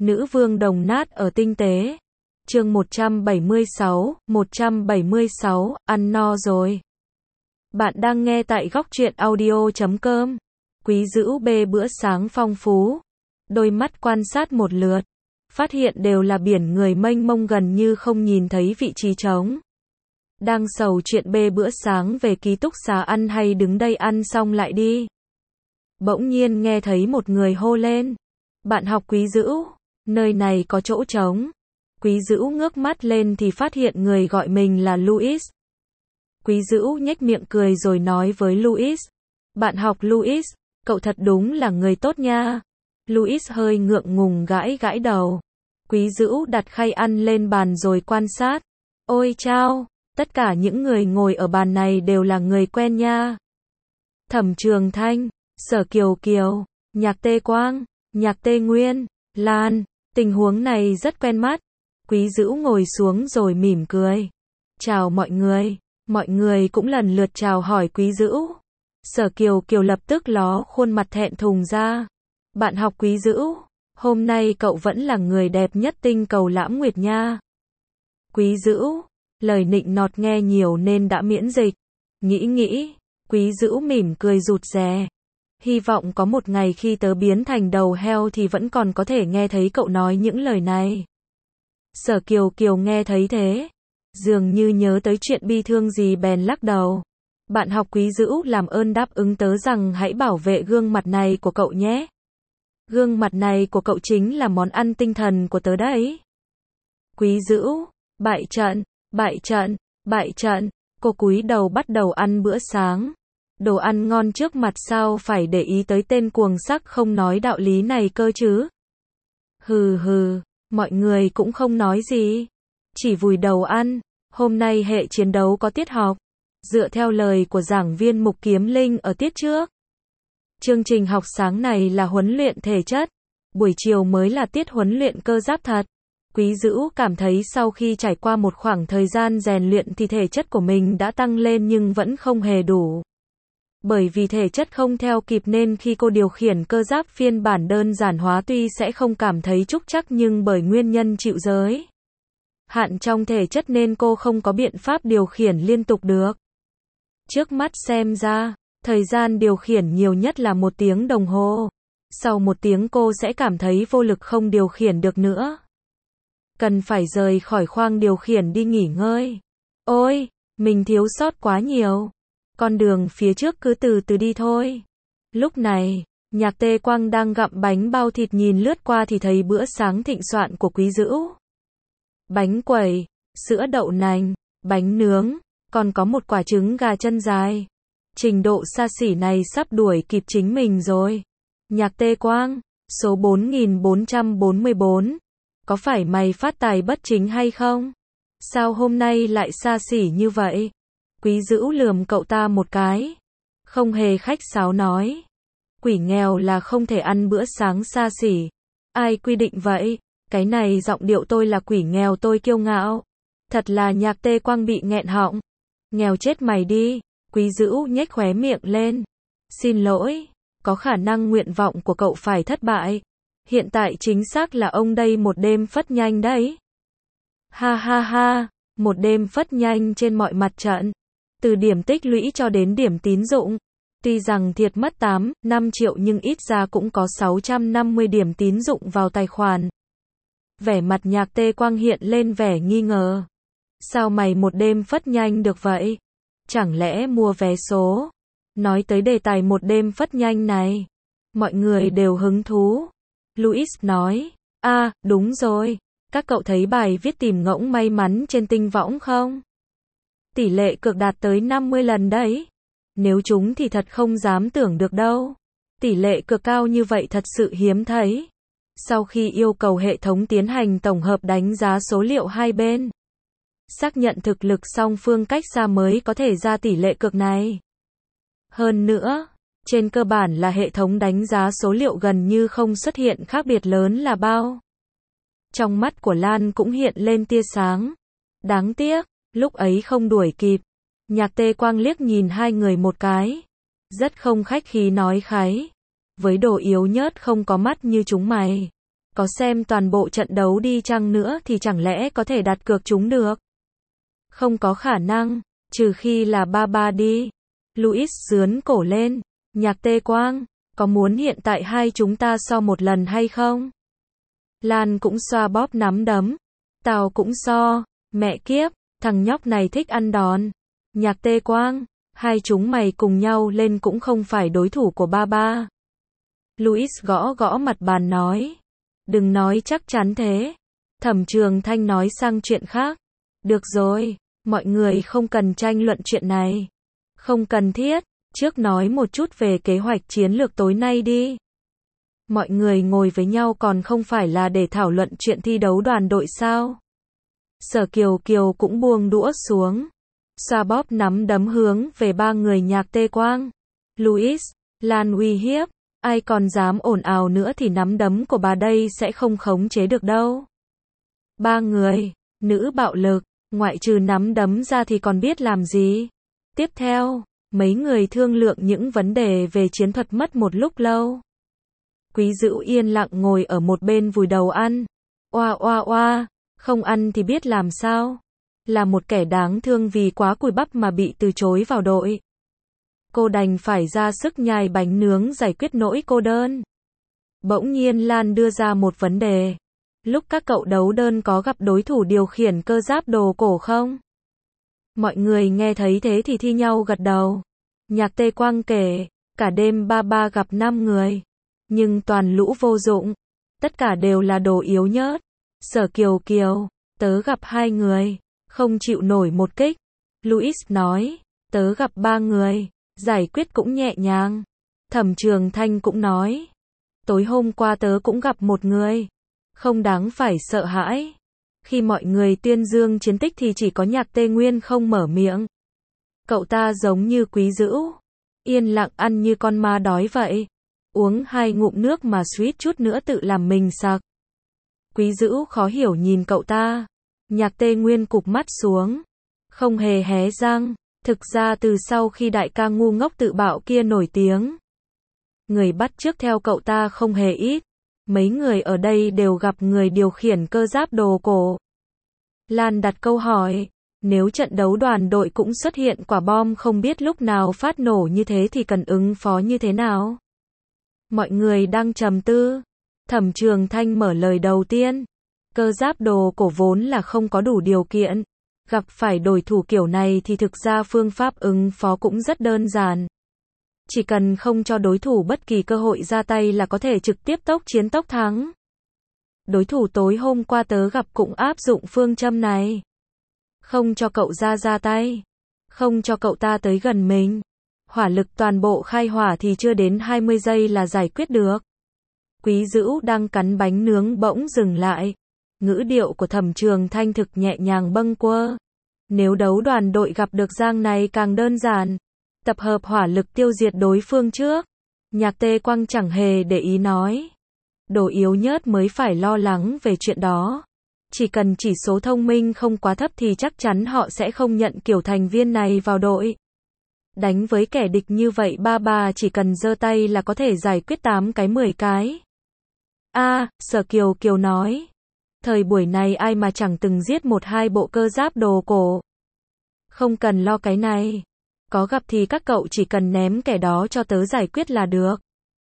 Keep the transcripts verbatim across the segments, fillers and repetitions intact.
Nữ vương đồng nát ở tinh tế. Chương một trăm bảy mươi sáu, một trăm bảy mươi sáu, ăn no rồi. Bạn đang nghe tại góc truyện audio chấm com. Quý Dữu bê bữa sáng phong phú. Đôi mắt quan sát một lượt. Phát hiện đều là biển người mênh mông gần như không nhìn thấy vị trí trống. Đang sầu chuyện bê bữa sáng về ký túc xá ăn hay đứng đây ăn xong lại đi. Bỗng nhiên nghe thấy một người hô lên. Bạn học Quý Dữu, nơi này có chỗ trống. Quý Dữu ngước mắt lên thì phát hiện người gọi mình là Louis. Quý Dữu nhếch miệng cười rồi nói với Louis. Bạn học Louis, cậu thật đúng là người tốt nha. Louis hơi ngượng ngùng gãi gãi đầu. Quý Dữu đặt khay ăn lên bàn rồi quan sát. Ôi chao, tất cả những người ngồi ở bàn này đều là người quen nha. Thẩm Trường Thanh, Sở Kiều Kiều, Nhạc Tê Quang, Nhạc Tê Nguyên, Lan, tình huống này rất quen mắt. Quý Dữu ngồi xuống rồi mỉm cười. Chào mọi người, mọi người cũng lần lượt chào hỏi Quý Dữu. Sở Kiều Kiều lập tức ló khuôn mặt thẹn thùng ra. Bạn học Quý Dữu, hôm nay cậu vẫn là người đẹp nhất tinh cầu Lãm Nguyệt nha. Quý Dữu, lời nịnh nọt nghe nhiều nên đã miễn dịch. Nghĩ nghĩ, Quý Dữu mỉm cười rụt rè. Hy vọng có một ngày khi tớ biến thành đầu heo thì vẫn còn có thể nghe thấy cậu nói những lời này. Sở Kiều Kiều nghe thấy thế, dường như nhớ tới chuyện bi thương gì bèn lắc đầu. Bạn học Quý Dữu làm ơn đáp ứng tớ rằng hãy bảo vệ gương mặt này của cậu nhé. Gương mặt này của cậu chính là món ăn tinh thần của tớ đấy. Quý Dữu, bại trận, bại trận, bại trận, cô cúi đầu bắt đầu ăn bữa sáng. Đồ ăn ngon trước mặt sao phải để ý tới tên cuồng sắc không nói đạo lý này cơ chứ. Hừ hừ, mọi người cũng không nói gì. Chỉ vùi đầu ăn, hôm nay hệ chiến đấu có tiết học. Dựa theo lời của giảng viên Mục Kiếm Linh ở tiết trước. Chương trình học sáng này là huấn luyện thể chất. Buổi chiều mới là tiết huấn luyện cơ giáp thật. Quý Dữu cảm thấy sau khi trải qua một khoảng thời gian rèn luyện thì thể chất của mình đã tăng lên nhưng vẫn không hề đủ. Bởi vì thể chất không theo kịp nên khi cô điều khiển cơ giáp phiên bản đơn giản hóa tuy sẽ không cảm thấy trúc trắc nhưng bởi nguyên nhân chịu giới hạn trong thể chất nên cô không có biện pháp điều khiển liên tục được. Trước mắt xem ra, thời gian điều khiển nhiều nhất là một tiếng đồng hồ. Sau một tiếng cô sẽ cảm thấy vô lực không điều khiển được nữa. Cần phải rời khỏi khoang điều khiển đi nghỉ ngơi. Ôi, mình thiếu sót quá nhiều. Con đường phía trước cứ từ từ đi thôi. Lúc này, Nhạc Tê Quang đang gặm bánh bao thịt nhìn lướt qua thì thấy bữa sáng thịnh soạn của Quý Dữu. Bánh quẩy, sữa đậu nành, bánh nướng, còn có một quả trứng gà chân dài. Trình độ xa xỉ này sắp đuổi kịp chính mình rồi. Nhạc Tê Quang, số bốn nghìn bốn trăm bốn mươi bốn. Có phải mày phát tài bất chính hay không? Sao hôm nay lại xa xỉ như vậy? Quý Dữu lườm cậu ta một cái. Không hề khách sáo nói. Quỷ nghèo là không thể ăn bữa sáng xa xỉ. Ai quy định vậy? Cái này giọng điệu tôi là quỷ nghèo tôi kiêu ngạo. Thật là Nhạc Tê Quang bị nghẹn họng. Nghèo chết mày đi. Quý Dữu nhếch khóe miệng lên. Xin lỗi, có khả năng nguyện vọng của cậu phải thất bại. Hiện tại chính xác là ông đây một đêm phất nhanh đấy. Ha ha ha, một đêm phất nhanh trên mọi mặt trận. Từ điểm tích lũy cho đến điểm tín dụng. Tuy rằng thiệt mất tám, năm triệu nhưng ít ra cũng có sáu trăm năm mươi điểm tín dụng vào tài khoản. Vẻ mặt Nhạc Tê Quang hiện lên vẻ nghi ngờ. Sao mày một đêm phất nhanh được vậy? Chẳng lẽ mua vé số? Nói tới đề tài một đêm phất nhanh này, mọi người đều hứng thú. Louis nói, à, đúng rồi, các cậu thấy bài viết tìm ngỗng may mắn trên tinh võng không? Tỷ lệ cược đạt tới năm mươi lần đấy. Nếu chúng thì thật không dám tưởng được đâu. Tỷ lệ cược cao như vậy thật sự hiếm thấy. Sau khi yêu cầu hệ thống tiến hành tổng hợp đánh giá số liệu hai bên, xác nhận thực lực song phương cách xa mới có thể ra tỷ lệ cược này. Hơn nữa, trên cơ bản là hệ thống đánh giá số liệu gần như không xuất hiện khác biệt lớn là bao. Trong mắt của Lan cũng hiện lên tia sáng. Đáng tiếc, lúc ấy không đuổi kịp. Nhạc Tê Quang liếc nhìn hai người một cái. Rất không khách khí nói kháy. Với đồ yếu nhớt không có mắt như chúng mày. Có xem toàn bộ trận đấu đi chăng nữa thì chẳng lẽ có thể đặt cược chúng được? Không có khả năng, trừ khi là ba ba đi. Louis giướn cổ lên. Nhạc Tê Quang, có muốn hiện tại hai chúng ta so một lần hay không? Lan cũng xoa bóp nắm đấm. Tao cũng so. Mẹ kiếp, thằng nhóc này thích ăn đòn. Nhạc Tê Quang, hai chúng mày cùng nhau lên cũng không phải đối thủ của ba ba. Louis gõ gõ mặt bàn nói. Đừng nói chắc chắn thế. Thẩm Trường Thanh nói sang chuyện khác. Được rồi, mọi người không cần tranh luận chuyện này. Không cần thiết, trước nói một chút về kế hoạch chiến lược tối nay đi. Mọi người ngồi với nhau còn không phải là để thảo luận chuyện thi đấu đoàn đội sao? Sở Kiều Kiều cũng buông đũa xuống. Xoa bóp nắm đấm hướng về ba người Nhạc Tê Quang. Louis, Lan uy hiếp. Ai còn dám ồn ào nữa thì nắm đấm của bà đây sẽ không khống chế được đâu. Ba người, nữ bạo lực, ngoại trừ nắm đấm ra thì còn biết làm gì. Tiếp theo, mấy người thương lượng những vấn đề về chiến thuật mất một lúc lâu. Quý Dữu yên lặng ngồi ở một bên vùi đầu ăn. Oa oa oa, không ăn thì biết làm sao. Là một kẻ đáng thương vì quá cùi bắp mà bị từ chối vào đội. Cô đành phải ra sức nhai bánh nướng giải quyết nỗi cô đơn. Bỗng nhiên Lan đưa ra một vấn đề. Lúc các cậu đấu đơn có gặp đối thủ điều khiển cơ giáp đồ cổ không? Mọi người nghe thấy thế thì thi nhau gật đầu. Nhạc Tê Quang kể, cả đêm ba ba gặp năm người. Nhưng toàn lũ vô dụng. Tất cả đều là đồ yếu nhớt. Sở Kiều Kiều, tớ gặp hai người. Không chịu nổi một kích. Louis nói, tớ gặp ba người. Giải quyết cũng nhẹ nhàng. Thẩm Trường Thanh cũng nói, tối hôm qua tớ cũng gặp một người. Không đáng phải sợ hãi. Khi mọi người tuyên dương chiến tích thì chỉ có Nhạc Tê Nguyên không mở miệng. Cậu ta giống như Quý Dữu, yên lặng ăn như con ma đói vậy. Uống hai ngụm nước mà suýt chút nữa tự làm mình sặc. Quý Dữu khó hiểu nhìn cậu ta. Nhạc Tê Nguyên cụp mắt xuống, không hề hé răng. Thực ra từ sau khi đại ca ngu ngốc tự bạo kia nổi tiếng, người bắt chước theo cậu ta không hề ít. Mấy người ở đây đều gặp người điều khiển cơ giáp đồ cổ. Lan đặt câu hỏi, nếu trận đấu đoàn đội cũng xuất hiện quả bom không biết lúc nào phát nổ như thế thì cần ứng phó như thế nào? Mọi người đang trầm tư. Thẩm Trường Thanh mở lời đầu tiên. Cơ giáp đồ cổ vốn là không có đủ điều kiện. Gặp phải đối thủ kiểu này thì thực ra phương pháp ứng phó cũng rất đơn giản. Chỉ cần không cho đối thủ bất kỳ cơ hội ra tay là có thể trực tiếp tốc chiến tốc thắng. Đối thủ tối hôm qua tớ gặp cũng áp dụng phương châm này. Không cho cậu ra ra tay. Không cho cậu ta tới gần mình. Hỏa lực toàn bộ khai hỏa thì chưa đến hai mươi giây là giải quyết được. Quý Dữu đang cắn bánh nướng bỗng dừng lại. Ngữ điệu của Thẩm Trường Thanh thực nhẹ nhàng bâng quơ. Nếu đấu đoàn đội gặp được giang này càng đơn giản. Tập hợp hỏa lực tiêu diệt đối phương trước. Nhạc Tê Quang chẳng hề để ý nói. Đồ yếu nhớt mới phải lo lắng về chuyện đó. Chỉ cần chỉ số thông minh không quá thấp thì chắc chắn họ sẽ không nhận kiểu thành viên này vào đội. Đánh với kẻ địch như vậy ba ba chỉ cần giơ tay là có thể giải quyết tám cái mười cái. A, à, Sở Kiều Kiều nói. Thời buổi này ai mà chẳng từng giết một hai bộ cơ giáp đồ cổ. Không cần lo cái này. Có gặp thì các cậu chỉ cần ném kẻ đó cho tớ giải quyết là được.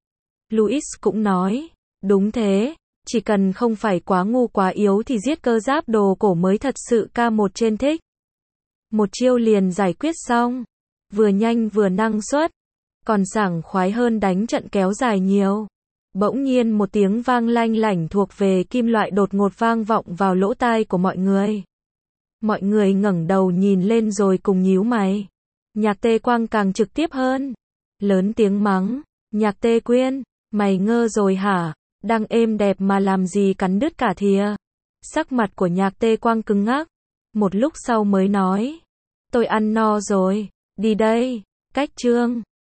Louis cũng nói. Đúng thế. Chỉ cần không phải quá ngu quá yếu thì giết cơ giáp đồ cổ mới thật sự ca một trên thích. Một chiêu liền giải quyết xong. Vừa nhanh vừa năng suất. Còn sảng khoái hơn đánh trận kéo dài nhiều. Bỗng nhiên một tiếng vang lanh lảnh thuộc về kim loại đột ngột vang vọng vào lỗ tai của mọi người. Mọi người ngẩng đầu nhìn lên rồi cùng nhíu mày. Nhạc Tê Quang càng trực tiếp hơn. Lớn tiếng mắng. Nhạc Tê Quyên, mày ngơ rồi hả? Đang êm đẹp mà làm gì cắn đứt cả thìa. Sắc mặt của Nhạc Tê Quang cứng ngắc. Một lúc sau mới nói. Tôi ăn no rồi. Đi đây. Cách chương.